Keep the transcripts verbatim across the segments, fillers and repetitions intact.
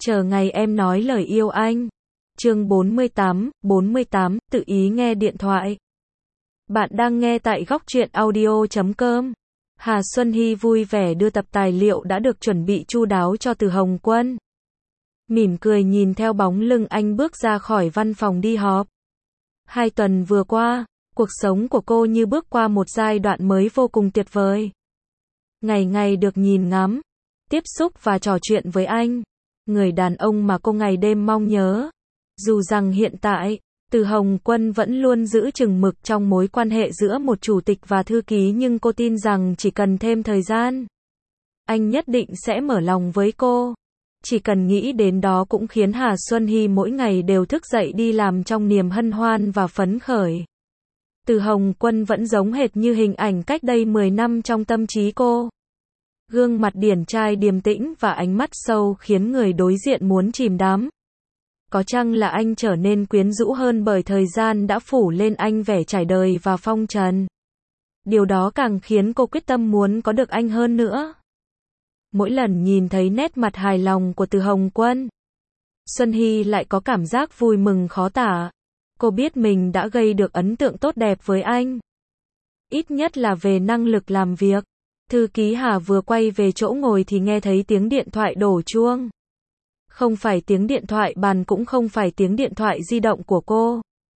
Chờ ngày em nói lời yêu anh. Chương bốn mươi tám, bốn mươi tám, tự ý nghe điện thoại. Bạn đang nghe tại góc truyện audio chấm com. Hà Xuân Hy vui vẻ đưa tập tài liệu đã được chuẩn bị chu đáo cho Từ Hồng Quân. Mỉm cười nhìn theo bóng lưng anh bước ra khỏi văn phòng đi họp. Hai tuần vừa qua, cuộc sống của cô như bước qua một giai đoạn mới vô cùng tuyệt vời. Ngày ngày được nhìn ngắm, tiếp xúc và trò chuyện với anh, người đàn ông mà cô ngày đêm mong nhớ. Dù rằng hiện tại, Từ Hồng Quân vẫn luôn giữ chừng mực trong mối quan hệ giữa một chủ tịch và thư ký, nhưng cô tin rằng chỉ cần thêm thời gian, anh nhất định sẽ mở lòng với cô. Chỉ cần nghĩ đến đó cũng khiến Hà Xuân Hy mỗi ngày đều thức dậy đi làm trong niềm hân hoan và phấn khởi. Từ Hồng Quân vẫn giống hệt như hình ảnh cách đây mười năm trong tâm trí cô. Gương mặt điển trai điềm tĩnh và ánh mắt sâu khiến người đối diện muốn chìm đắm. Có chăng là anh trở nên quyến rũ hơn bởi thời gian đã phủ lên anh vẻ trải đời và phong trần. Điều đó càng khiến cô quyết tâm muốn có được anh hơn nữa. Mỗi lần nhìn thấy nét mặt hài lòng của Từ Hồng Quân, Xuân Hy lại có cảm giác vui mừng khó tả. Cô biết mình đã gây được ấn tượng tốt đẹp với anh. Ít nhất là về năng lực làm việc. Thư ký Hà vừa quay về chỗ ngồi thì nghe thấy tiếng điện thoại đổ chuông. Không phải tiếng điện thoại bàn cũng không phải tiếng điện thoại di động của cô.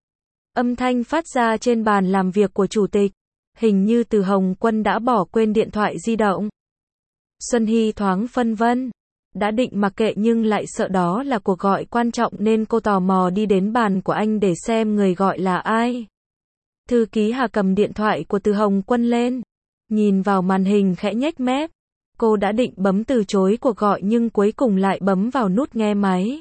Âm thanh phát ra trên bàn làm việc của chủ tịch. Hình như Từ Hồng Quân đã bỏ quên điện thoại di động. Xuân Hy thoáng phân vân. Đã định mặc kệ nhưng lại sợ đó là cuộc gọi quan trọng nên cô tò mò đi đến bàn của anh để xem người gọi là ai. Thư ký Hà cầm điện thoại của Từ Hồng Quân lên. Nhìn vào màn hình khẽ nhếch mép. Cô đã định bấm từ chối cuộc gọi nhưng cuối cùng lại bấm vào nút nghe máy.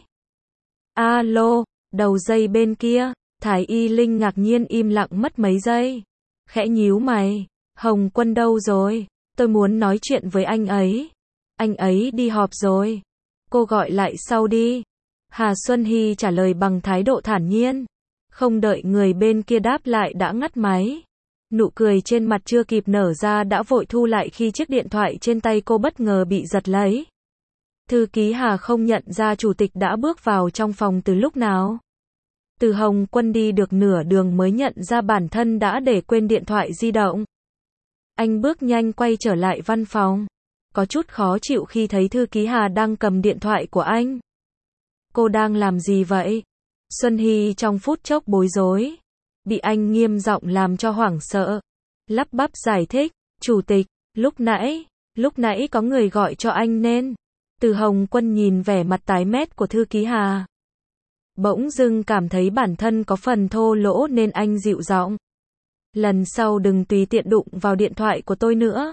Alo, đầu dây bên kia, Thái Y Linh ngạc nhiên im lặng mất mấy giây. Khẽ nhíu mày, Hồng Quân đâu rồi? Tôi muốn nói chuyện với anh ấy. Anh ấy đi họp rồi. Cô gọi lại sau đi. Hà Xuân Hy trả lời bằng thái độ thản nhiên. Không đợi người bên kia đáp lại đã ngắt máy. Nụ cười trên mặt chưa kịp nở ra đã vội thu lại khi chiếc điện thoại trên tay cô bất ngờ bị giật lấy. Thư ký Hà không nhận ra chủ tịch đã bước vào trong phòng từ lúc nào. Từ Hồng Quân đi được nửa đường mới nhận ra bản thân đã để quên điện thoại di động. Anh bước nhanh quay trở lại văn phòng. Có chút khó chịu khi thấy thư ký Hà đang cầm điện thoại của anh. Cô đang làm gì vậy? Xuân Hy trong phút chốc bối rối. Bị anh nghiêm giọng làm cho hoảng sợ. Lắp bắp giải thích, chủ tịch, lúc nãy, lúc nãy có người gọi cho anh nên. Từ Hồng Quân nhìn vẻ mặt tái mét của thư ký Hà. Bỗng dưng cảm thấy bản thân có phần thô lỗ nên anh dịu giọng. Lần sau đừng tùy tiện đụng vào điện thoại của tôi nữa.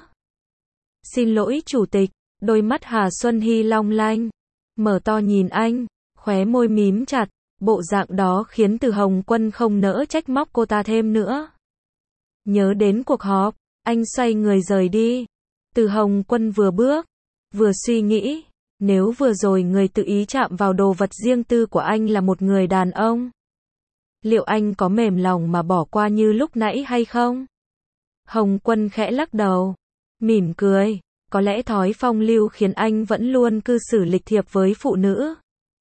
Xin lỗi chủ tịch, đôi mắt Hà Xuân Hy long lanh. Mở to nhìn anh, khóe môi mím chặt. Bộ dạng đó khiến Từ Hồng Quân không nỡ trách móc cô ta thêm nữa. Nhớ đến cuộc họp, anh xoay người rời đi. Từ Hồng Quân vừa bước, vừa suy nghĩ, nếu vừa rồi người tự ý chạm vào đồ vật riêng tư của anh là một người đàn ông, liệu anh có mềm lòng mà bỏ qua như lúc nãy hay không? Hồng Quân khẽ lắc đầu, mỉm cười, có lẽ thói phong lưu khiến anh vẫn luôn cư xử lịch thiệp với phụ nữ.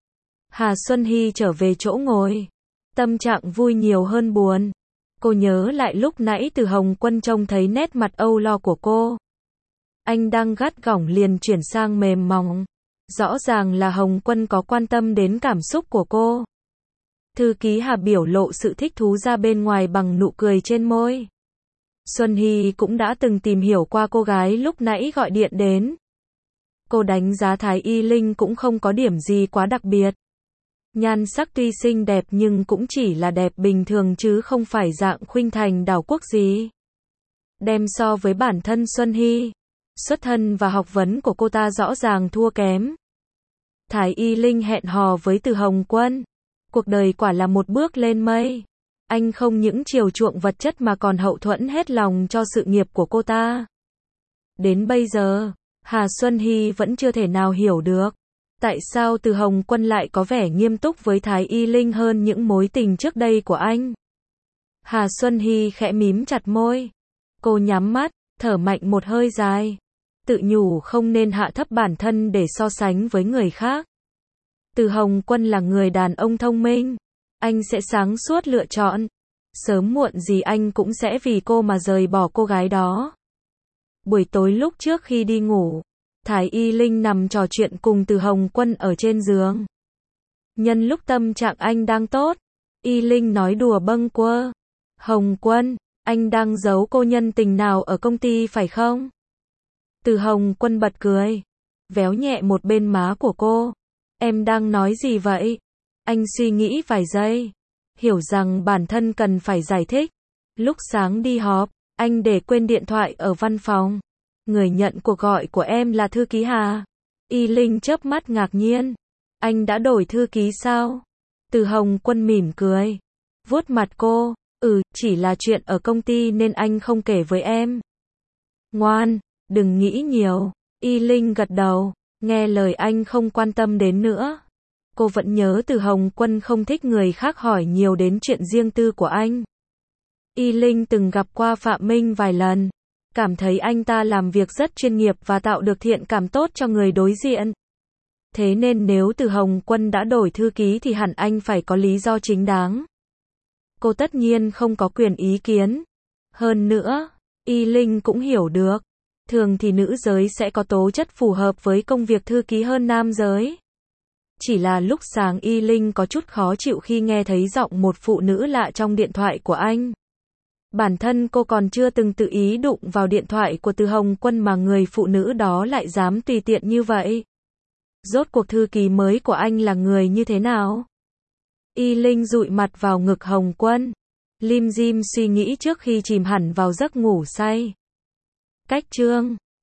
Hà Xuân Hy trở về chỗ ngồi. Tâm trạng vui nhiều hơn buồn. Cô nhớ lại lúc nãy Từ Hồng Quân trông thấy nét mặt âu lo của cô. Anh đang gắt gỏng liền chuyển sang mềm mỏng. Rõ ràng là Hồng Quân có quan tâm đến cảm xúc của cô. Thư ký Hà biểu lộ sự thích thú ra bên ngoài bằng nụ cười trên môi. Xuân Hy cũng đã từng tìm hiểu qua cô gái lúc nãy gọi điện đến. Cô đánh giá Thái Y Linh cũng không có điểm gì quá đặc biệt. Nhan sắc tuy xinh đẹp nhưng cũng chỉ là đẹp bình thường chứ không phải dạng khuynh thành đảo quốc gì. Đem so với bản thân Xuân Hy, xuất thân và học vấn của cô ta rõ ràng thua kém. Thái Y Linh hẹn hò với Từ Hồng Quân. Cuộc đời quả là một bước lên mây. Anh không những chiều chuộng vật chất mà còn hậu thuẫn hết lòng cho sự nghiệp của cô ta. Đến bây giờ, Hà Xuân Hy vẫn chưa thể nào hiểu được. Tại sao Từ Hồng Quân lại có vẻ nghiêm túc với Thái Y Linh hơn những mối tình trước đây của anh? Hà Xuân Hy khẽ mím chặt môi. Cô nhắm mắt, thở mạnh một hơi dài. Tự nhủ không nên hạ thấp bản thân để so sánh với người khác. Từ Hồng Quân là người đàn ông thông minh. Anh sẽ sáng suốt lựa chọn. Sớm muộn gì anh cũng sẽ vì cô mà rời bỏ cô gái đó. Buổi tối lúc trước khi đi ngủ, Thái Y Linh nằm trò chuyện cùng Từ Hồng Quân ở trên giường. Nhân lúc tâm trạng anh đang tốt, Y Linh nói đùa bâng quơ. Hồng Quân, anh đang giấu cô nhân tình nào ở công ty phải không? Từ Hồng Quân bật cười, véo nhẹ một bên má của cô. Em đang nói gì vậy? Anh suy nghĩ vài giây, hiểu rằng bản thân cần phải giải thích. Lúc sáng đi họp, anh để quên điện thoại ở văn phòng. Người nhận cuộc gọi của em là thư ký Hà. Y Linh chớp mắt ngạc nhiên. Anh đã đổi thư ký sao? Từ Hồng Quân mỉm cười, vuốt mặt cô. Ừ, chỉ là chuyện ở công ty nên anh không kể với em. Ngoan, đừng nghĩ nhiều. Y Linh gật đầu, nghe lời anh không quan tâm đến nữa. Cô vẫn nhớ Từ Hồng Quân không thích người khác hỏi nhiều đến chuyện riêng tư của anh. Y Linh từng gặp qua Phạm Minh vài lần, cảm thấy anh ta làm việc rất chuyên nghiệp và tạo được thiện cảm tốt cho người đối diện. Thế nên nếu Từ Hồng Quân đã đổi thư ký thì hẳn anh phải có lý do chính đáng. Cô tất nhiên không có quyền ý kiến. Hơn nữa, Y Linh cũng hiểu được, thường thì nữ giới sẽ có tố chất phù hợp với công việc thư ký hơn nam giới. Chỉ là lúc sáng Y Linh có chút khó chịu khi nghe thấy giọng một phụ nữ lạ trong điện thoại của anh. Bản thân cô còn chưa từng tự ý đụng vào điện thoại của Từ Hồng Quân mà người phụ nữ đó lại dám tùy tiện như vậy. Rốt cuộc thư ký mới của anh là người như thế nào? Y Linh dụi mặt vào ngực Hồng Quân, lim dim suy nghĩ trước khi chìm hẳn vào giấc ngủ say. Cách chương